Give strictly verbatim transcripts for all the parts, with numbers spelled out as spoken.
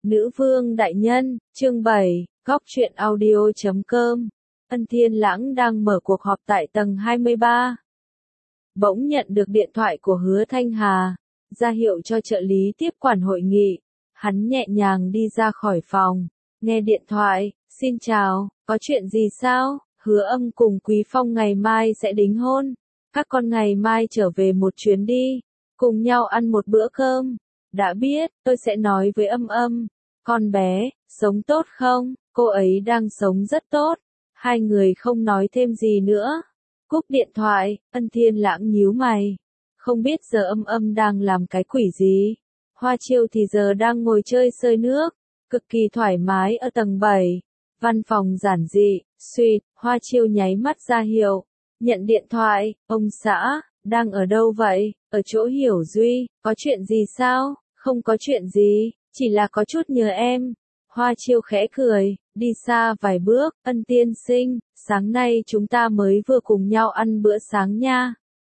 Nữ vương đại nhân, chương bảy, góc truyện audio chấm com. Ân Thiên Lãng đang mở cuộc họp tại tầng hai mươi ba. Bỗng nhận được điện thoại của Hứa Thanh Hà, ra hiệu cho trợ lý tiếp quản hội nghị. Hắn nhẹ nhàng đi ra khỏi phòng, nghe điện thoại, xin chào, có chuyện gì sao? Hứa Âm cùng Quý Phong ngày mai sẽ đính hôn. Các con ngày mai trở về một chuyến đi, cùng nhau ăn một bữa cơm. Đã biết, tôi sẽ nói với Âm Âm. Con bé, sống tốt không? Cô ấy đang sống rất tốt. Hai người không nói thêm gì nữa. Cúp điện thoại, Ân Thiên Lãng nhíu mày. Không biết giờ Âm Âm đang làm cái quỷ gì. Hoa Chiêu thì giờ đang ngồi chơi sơi nước, cực kỳ thoải mái ở tầng bảy. Văn phòng giản dị, suýt, Hoa Chiêu nháy mắt ra hiệu. Nhận điện thoại, ông xã, đang ở đâu vậy? Ở chỗ Hiểu Duy, có chuyện gì sao? Không có chuyện gì, chỉ là có chút nhớ em. Hoa Chiêu khẽ cười, đi xa vài bước, Ân tiên sinh, sáng nay chúng ta mới vừa cùng nhau ăn bữa sáng nha.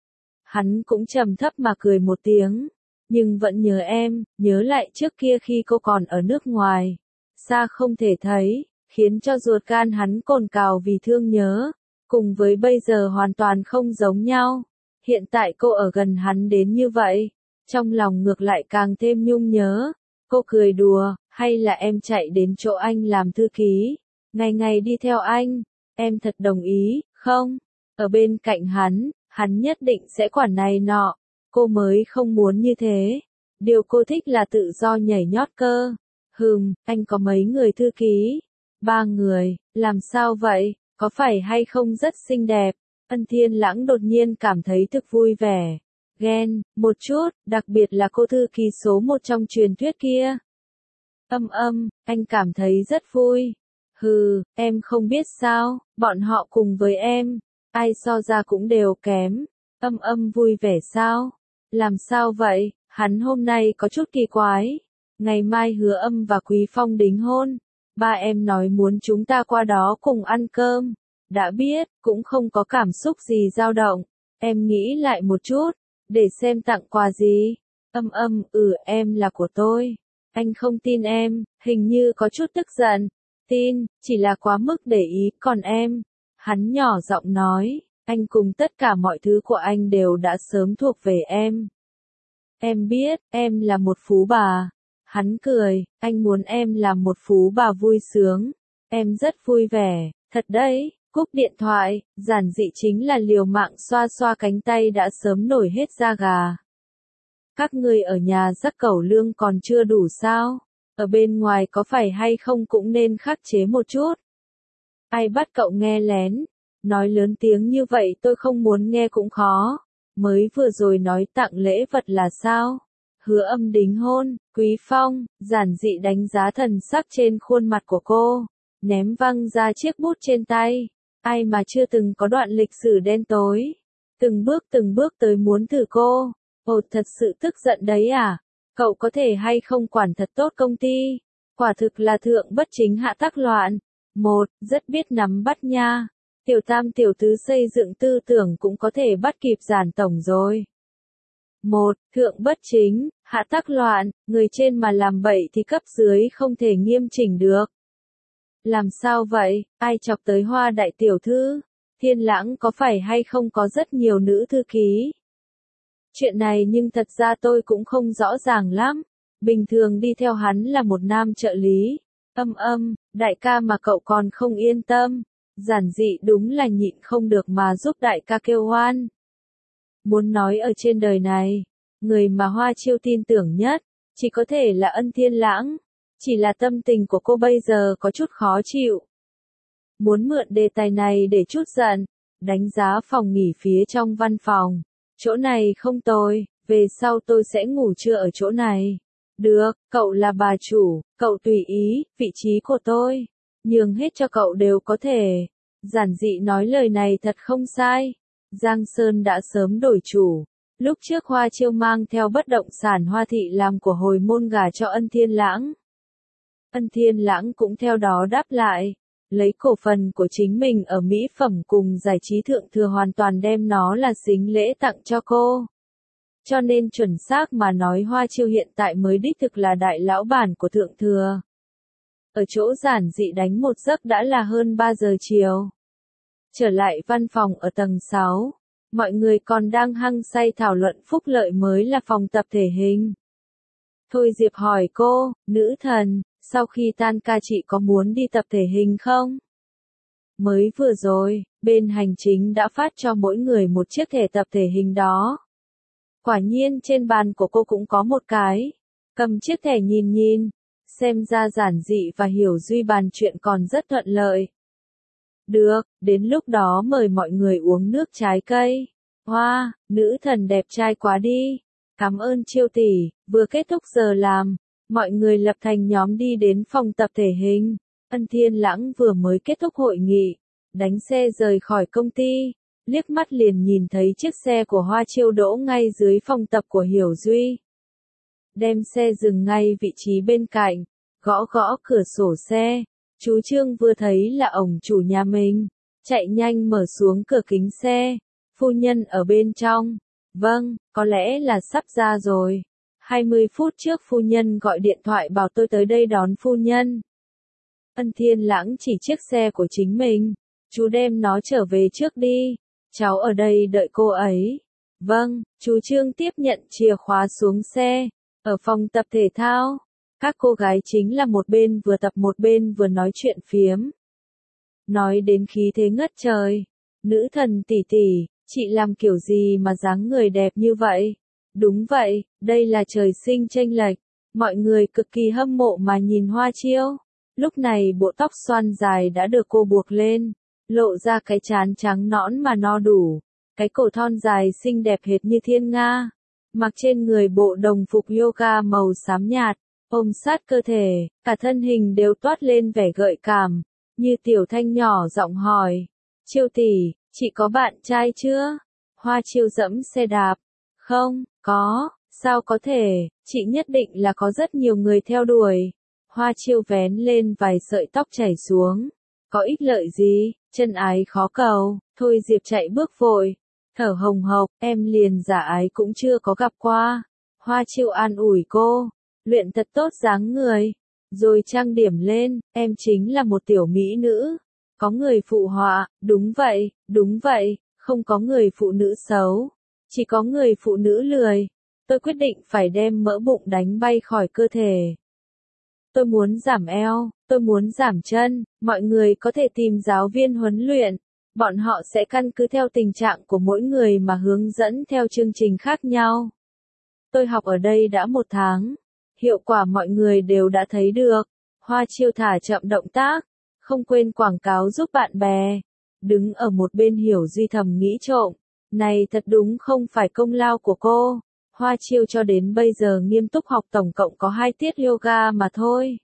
Hắn cũng trầm thấp mà cười một tiếng, nhưng vẫn nhớ em, nhớ lại trước kia khi cô còn ở nước ngoài. Xa không thể thấy, khiến cho ruột gan hắn cồn cào vì thương nhớ, cùng với bây giờ hoàn toàn không giống nhau. Hiện tại cô ở gần hắn đến như vậy, trong lòng ngược lại càng thêm nhung nhớ. Cô cười đùa, hay là em chạy đến chỗ anh làm thư ký, ngày ngày đi theo anh, em thật đồng ý, không? Ở bên cạnh hắn, hắn nhất định sẽ quản này nọ, cô mới không muốn như thế. Điều cô thích là tự do nhảy nhót cơ. Hừm, anh có mấy người thư ký? Ba người, làm sao vậy, có phải hay không rất xinh đẹp? Ân Thiên Lãng đột nhiên cảm thấy thực vui vẻ. Ghen, một chút, đặc biệt là cô thư ký số một trong truyền thuyết kia. Âm Âm, anh cảm thấy rất vui. Hừ, em không biết sao, bọn họ cùng với em, ai so ra cũng đều kém. Âm Âm vui vẻ sao? Làm sao vậy, hắn hôm nay có chút kỳ quái. Ngày mai Hứa Âm và Quý Phong đính hôn. Ba em nói muốn chúng ta qua đó cùng ăn cơm. Đã biết, cũng không có cảm xúc gì dao động. Em nghĩ lại một chút. Để xem tặng quà gì. Âm Âm, ừ em là của tôi. Anh không tin em, hình như có chút tức giận. Tin, chỉ là quá mức để ý, còn em. Hắn nhỏ giọng nói, anh cùng tất cả mọi thứ của anh đều đã sớm thuộc về em. Em biết, em là một phú bà. Hắn cười, anh muốn em làm một phú bà vui sướng. Em rất vui vẻ, thật đấy. Cúp điện thoại, giản dị chính là liều mạng xoa xoa cánh tay đã sớm nổi hết da gà. Các người ở nhà rắc cẩu lương còn chưa đủ sao? Ở bên ngoài có phải hay không cũng nên khắc chế một chút. Ai bắt cậu nghe lén? Nói lớn tiếng như vậy tôi không muốn nghe cũng khó. Mới vừa rồi nói tặng lễ vật là sao? Hứa Âm đính hôn, Quý Phong, giản dị đánh giá thần sắc trên khuôn mặt của cô, ném văng ra chiếc bút trên tay. Ai mà chưa từng có đoạn lịch sử đen tối, từng bước từng bước tới muốn thử cô. Ồ, thật sự tức giận đấy à? Cậu có thể hay không quản thật tốt công ty? Quả thực là thượng bất chính hạ tắc loạn. Một, rất biết nắm bắt nha. Tiểu tam tiểu tứ xây dựng tư tưởng cũng có thể bắt kịp giản tổng rồi. Một, thượng bất chính, hạ tắc loạn, người trên mà làm bậy thì cấp dưới không thể nghiêm chỉnh được. Làm sao vậy, ai chọc tới Hoa đại tiểu thư? Thiên Lãng có phải hay không có rất nhiều nữ thư ký? Chuyện này nhưng thật ra tôi cũng không rõ ràng lắm. Bình thường đi theo hắn là một nam trợ lý. Âm Âm, đại ca mà cậu còn không yên tâm. Giản dị đúng là nhịn không được mà giúp đại ca kêu oan. Muốn nói ở trên đời này, người mà Hoa Chiêu tin tưởng nhất, chỉ có thể là Ân Thiên Lãng. Chỉ là tâm tình của cô bây giờ có chút khó chịu. Muốn mượn đề tài này để chút giận, đánh giá phòng nghỉ phía trong văn phòng. Chỗ này không tồi, về sau tôi sẽ ngủ trưa ở chỗ này. Được, cậu là bà chủ, cậu tùy ý, vị trí của tôi. Nhường hết cho cậu đều có thể. Giản dị nói lời này thật không sai. Giang Sơn đã sớm đổi chủ. Lúc trước Hoa Chiêu mang theo bất động sản Hoa Thị làm của hồi môn gà cho Ân Thiên Lãng. Ân Thiên Lãng cũng theo đó đáp lại, lấy cổ phần của chính mình ở mỹ phẩm cùng giải trí thượng thừa hoàn toàn đem nó là sính lễ tặng cho cô. cho nên chuẩn xác mà nói Hoa Chiêu hiện tại mới đích thực là đại lão bản của thượng thừa. Ở chỗ giản dị đánh một giấc đã là hơn ba giờ chiều. Trở lại văn phòng ở tầng sáu, mọi người còn đang hăng say thảo luận phúc lợi mới là phòng tập thể hình. Thôi Diệp hỏi cô, nữ thần, sau khi tan ca chị có muốn đi tập thể hình không? Mới vừa rồi, bên hành chính đã phát cho mỗi người một chiếc thẻ tập thể hình đó. Quả nhiên trên bàn của cô cũng có một cái. Cầm chiếc thẻ nhìn nhìn, xem ra giản dị và Hiểu Duy bàn chuyện còn rất thuận lợi. Được, đến lúc đó mời mọi người uống nước trái cây. Hoa, nữ thần đẹp trai quá đi. Cảm ơn Chiêu tỷ, vừa kết thúc giờ làm, mọi người lập thành nhóm đi đến phòng tập thể hình. Ân Thiên Lãng vừa mới kết thúc hội nghị, đánh xe rời khỏi công ty, liếc mắt liền nhìn thấy chiếc xe của Hoa Chiêu đỗ ngay dưới phòng tập của Hiểu Duy. Đem xe dừng ngay vị trí bên cạnh, gõ gõ cửa sổ xe. Chú Trương vừa thấy là ổng chủ nhà mình, chạy nhanh mở xuống cửa kính xe. Phu nhân ở bên trong. Vâng, có lẽ là sắp ra rồi. hai mươi phút trước phu nhân gọi điện thoại bảo tôi tới đây đón phu nhân. Ân Thiên Lãng chỉ chiếc xe của chính mình. Chú đem nó trở về trước đi. Cháu ở đây đợi cô ấy. Vâng, chú Trương tiếp nhận chìa khóa xuống xe. Ở phòng tập thể thao, các cô gái chính là một bên vừa tập một bên vừa nói chuyện phiếm. Nói đến khí thế ngất trời. Nữ thần tỷ tỷ, chị làm kiểu gì mà dáng người đẹp như vậy? Đúng vậy, đây là trời sinh chênh lệch. Mọi người cực kỳ hâm mộ mà nhìn Hoa Chiêu. Lúc này bộ tóc xoăn dài đã được cô buộc lên, lộ ra cái trán trắng nõn mà no đủ, cái cổ thon dài xinh đẹp hệt như thiên nga. Mặc trên người bộ đồng phục yoga màu xám nhạt, ôm sát cơ thể, cả thân hình đều toát lên vẻ gợi cảm, như tiểu thanh nhỏ giọng hỏi. Chiêu tỷ, chị có bạn trai chưa? Hoa Chiêu dẫm xe đạp. Không, có, sao có thể, chị nhất định là có rất nhiều người theo đuổi. Hoa Chiêu vén lên vài sợi tóc chảy xuống. Có ích lợi gì, chân ái khó cầu. Thôi Diệp chạy bước vội, thở hồng hộc, em liền giả ái cũng chưa có gặp qua. Hoa Chiêu an ủi cô, luyện thật tốt dáng người, rồi trang điểm lên, em chính là một tiểu mỹ nữ. Có người phụ họa, đúng vậy, đúng vậy, không có người phụ nữ xấu, chỉ có người phụ nữ lười. Tôi quyết định phải đem mỡ bụng đánh bay khỏi cơ thể. Tôi muốn giảm eo, tôi muốn giảm chân, mọi người có thể tìm giáo viên huấn luyện. Bọn họ sẽ căn cứ theo tình trạng của mỗi người mà hướng dẫn theo chương trình khác nhau. Tôi học ở đây đã một tháng. Hiệu quả mọi người đều đã thấy được. Hoa Chiêu thả chậm động tác, không quên quảng cáo giúp bạn bè. Đứng ở một bên Hiểu Duy thầm nghĩ trộm. Này thật đúng không phải công lao của cô. Hoa Chiêu cho đến bây giờ nghiêm túc học tổng cộng có hai tiết yoga mà thôi.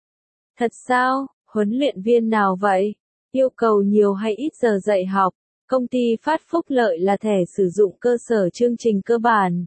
Thật sao, huấn luyện viên nào vậy? Yêu cầu nhiều hay ít giờ dạy học? Công ty phát phúc lợi là thẻ sử dụng cơ sở chương trình cơ bản.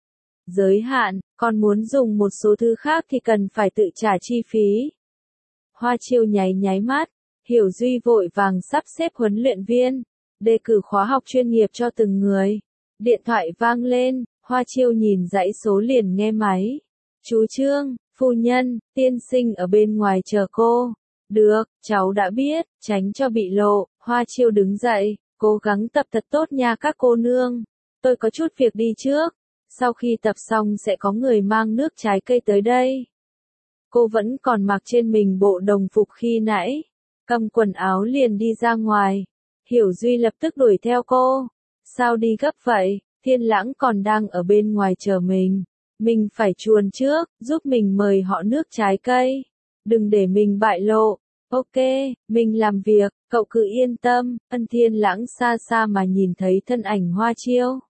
Giới hạn, còn muốn dùng một số thứ khác thì cần phải tự trả chi phí. Hoa Chiêu nháy nháy mắt, Hiểu Duy vội vàng sắp xếp huấn luyện viên, đề cử khóa học chuyên nghiệp cho từng người. Điện thoại vang lên, Hoa Chiêu nhìn dãy số liền nghe máy. Chú Trương, phu nhân, tiên sinh ở bên ngoài chờ cô. Được, cháu đã biết, tránh cho bị lộ. Hoa Chiêu đứng dậy, cố gắng tập thật tốt nha các cô nương. Tôi có chút việc đi trước. Sau khi tập xong sẽ có người mang nước trái cây tới đây. Cô vẫn còn mặc trên mình bộ đồng phục khi nãy. Cầm quần áo liền đi ra ngoài. Hiểu Duy lập tức đuổi theo cô. Sao đi gấp vậy? Thiên Lãng còn đang ở bên ngoài chờ mình. Mình phải chuồn trước, giúp mình mời họ nước trái cây. Đừng để mình bại lộ. Ok, mình làm việc, cậu cứ yên tâm. Ân Thiên Lãng xa xa mà nhìn thấy thân ảnh Hoa Chiêu.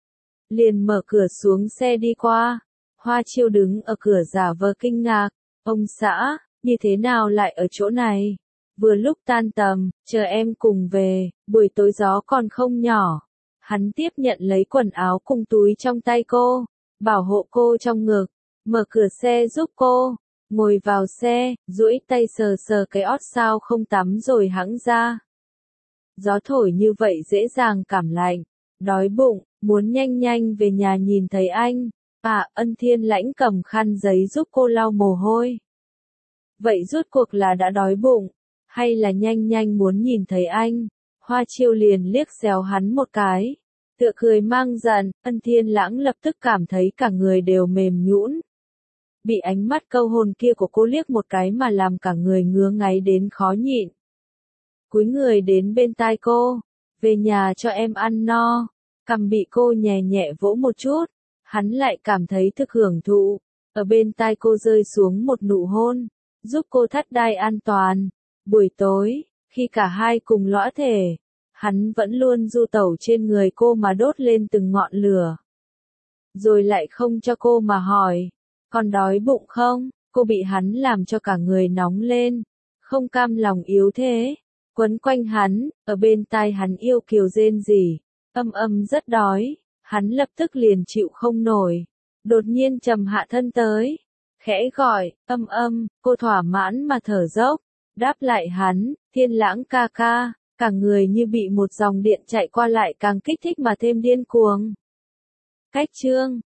Liền mở cửa xuống xe đi qua. Hoa Chiêu đứng ở cửa giả vờ kinh ngạc. Ông xã, như thế nào lại ở chỗ này? Vừa lúc tan tầm, chờ em cùng về, buổi tối gió còn không nhỏ. Hắn tiếp nhận lấy quần áo cùng túi trong tay cô, bảo hộ cô trong ngực, mở cửa xe giúp cô, ngồi vào xe, duỗi tay sờ sờ cái ót sao không tắm rồi hẵng ra. Gió thổi như vậy dễ dàng cảm lạnh, đói bụng, muốn nhanh nhanh về nhà nhìn thấy anh. À, Ân Thiên Lãnh cầm khăn giấy giúp cô lau mồ hôi. Vậy rốt cuộc là đã đói bụng, hay là nhanh nhanh muốn nhìn thấy anh? Hoa Chiêu liền liếc xéo hắn một cái, tựa cười mang giận. Ân Thiên Lãng lập tức cảm thấy cả người đều mềm nhũn. Bị ánh mắt câu hồn kia của cô liếc một cái mà làm cả người ngứa ngáy đến khó nhịn. Cúi người đến bên tai cô, về nhà cho em ăn no. Cằm bị cô nhẹ nhẹ vỗ một chút, hắn lại cảm thấy thực hưởng thụ. Ở bên tai cô rơi xuống một nụ hôn, giúp cô thắt đai an toàn. Buổi tối, khi cả hai cùng lõa thể, hắn vẫn luôn du tẩu trên người cô mà đốt lên từng ngọn lửa. Rồi lại không cho cô mà hỏi, còn đói bụng không? Cô bị hắn làm cho cả người nóng lên, không cam lòng yếu thế, quấn quanh hắn, ở bên tai hắn yêu kiều rên rỉ, âm âm rất đói, hắn lập tức liền chịu không nổi, đột nhiên trầm hạ thân tới, khẽ gọi, âm âm, cô thỏa mãn mà thở dốc, đáp lại hắn, Thiên Lãng ca ca, cả người như bị một dòng điện chạy qua lại càng kích thích mà thêm điên cuồng. Cách chương